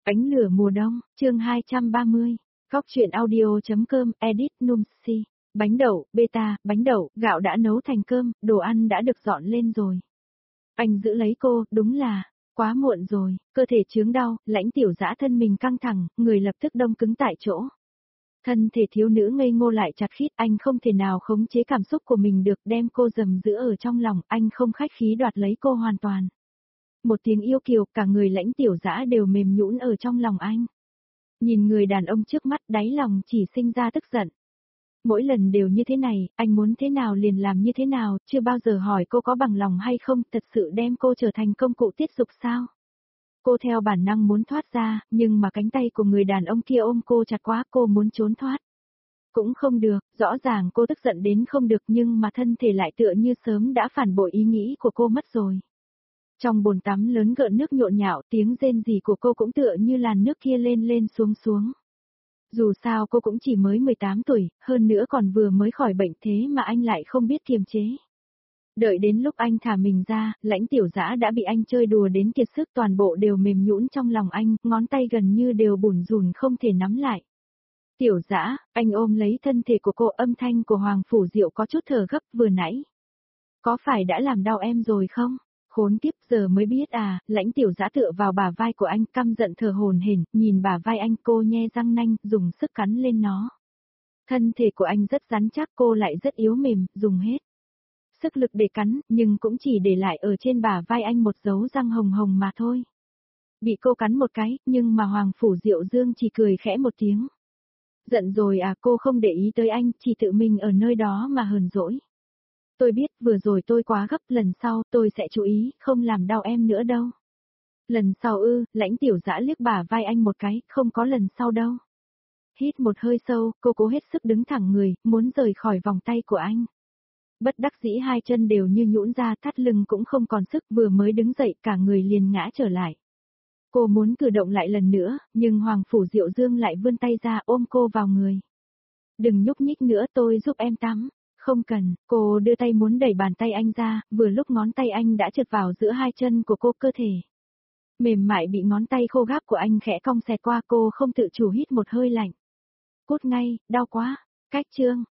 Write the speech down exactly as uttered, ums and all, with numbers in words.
Ánh lửa mùa đông, chương hai trăm ba mươi. Góc truyện audio.com, edit num si. Bánh đậu, beta, bánh đậu, gạo đã nấu thành cơm, đồ ăn đã được dọn lên rồi. Anh giữ lấy cô, đúng là, quá muộn rồi, cơ thể chướng đau, Lãnh Tiểu Dã thân mình căng thẳng, người lập tức đông cứng tại chỗ. Thân thể thiếu nữ ngây ngô lại chặt khít, anh không thể nào khống chế cảm xúc của mình được, đem cô giầm giữ ở trong lòng, anh không khách khí đoạt lấy cô hoàn toàn. Một tiếng yêu kiều, cả người Lãnh Tiểu Dã đều mềm nhũn ở trong lòng anh. Nhìn người đàn ông trước mắt, đáy lòng chỉ sinh ra tức giận. Mỗi lần đều như thế này, anh muốn thế nào liền làm như thế nào, chưa bao giờ hỏi cô có bằng lòng hay không, thật sự đem cô trở thành công cụ tiết dục sao? Cô theo bản năng muốn thoát ra, nhưng mà cánh tay của người đàn ông kia ôm cô chặt quá, cô muốn trốn thoát. Cũng không được, rõ ràng cô tức giận đến không được nhưng mà thân thể lại tựa như sớm đã phản bội ý nghĩ của cô mất rồi. Trong bồn tắm lớn gợn nước nhộn nhạo, tiếng rên rỉ của cô cũng tựa như làn nước kia lên lên xuống xuống. Dù sao cô cũng chỉ mới mười tám tuổi, hơn nữa còn vừa mới khỏi bệnh thế mà anh lại không biết kiềm chế. Đợi đến lúc anh thả mình ra, Lãnh Tiểu Dã đã bị anh chơi đùa đến kiệt sức, toàn bộ đều mềm nhũn trong lòng anh, ngón tay gần như đều bủn rủn không thể nắm lại. Tiểu Dã, anh ôm lấy thân thể của cô, âm thanh của Hoàng Phủ Diệu có chút thở gấp, vừa nãy. Có phải đã làm đau em rồi không? Khốn kiếp, giờ mới biết à, Lãnh Tiểu Dã tựa vào bả vai của anh, căm giận thở hổn hển, nhìn bả vai anh, cô nhe răng nanh, dùng sức cắn lên nó. Thân thể của anh rất rắn chắc, cô lại rất yếu mềm, dùng hết sức lực để cắn, nhưng cũng chỉ để lại ở trên bả vai anh một dấu răng hồng hồng mà thôi. Bị cô cắn một cái, nhưng mà Hoàng Phủ Diệu Dương chỉ cười khẽ một tiếng. Giận rồi à, cô không để ý tới anh, chỉ tự mình ở nơi đó mà hờn dỗi. Tôi biết vừa rồi tôi quá gấp, lần sau tôi sẽ chú ý, không làm đau em nữa đâu. Lần sau ư, Lãnh Tiểu Dã liếc bả vai anh một cái, không có lần sau đâu. Hít một hơi sâu, cô cố hết sức đứng thẳng người, muốn rời khỏi vòng tay của anh. Bất đắc dĩ hai chân đều như nhũn ra, thắt lưng cũng không còn sức, vừa mới đứng dậy cả người liền ngã trở lại. Cô muốn cử động lại lần nữa, nhưng Hoàng Phủ Diệu Dương lại vươn tay ra ôm cô vào người. Đừng nhúc nhích nữa, tôi giúp em tắm. Không cần, cô đưa tay muốn đẩy bàn tay anh ra, vừa lúc ngón tay anh đã trượt vào giữa hai chân của cô, cơ thể mềm mại bị ngón tay khô gáp của anh khẽ cong xẹt qua, cô không tự chủ hít một hơi lạnh. Cút ngay, đau quá. Cách chương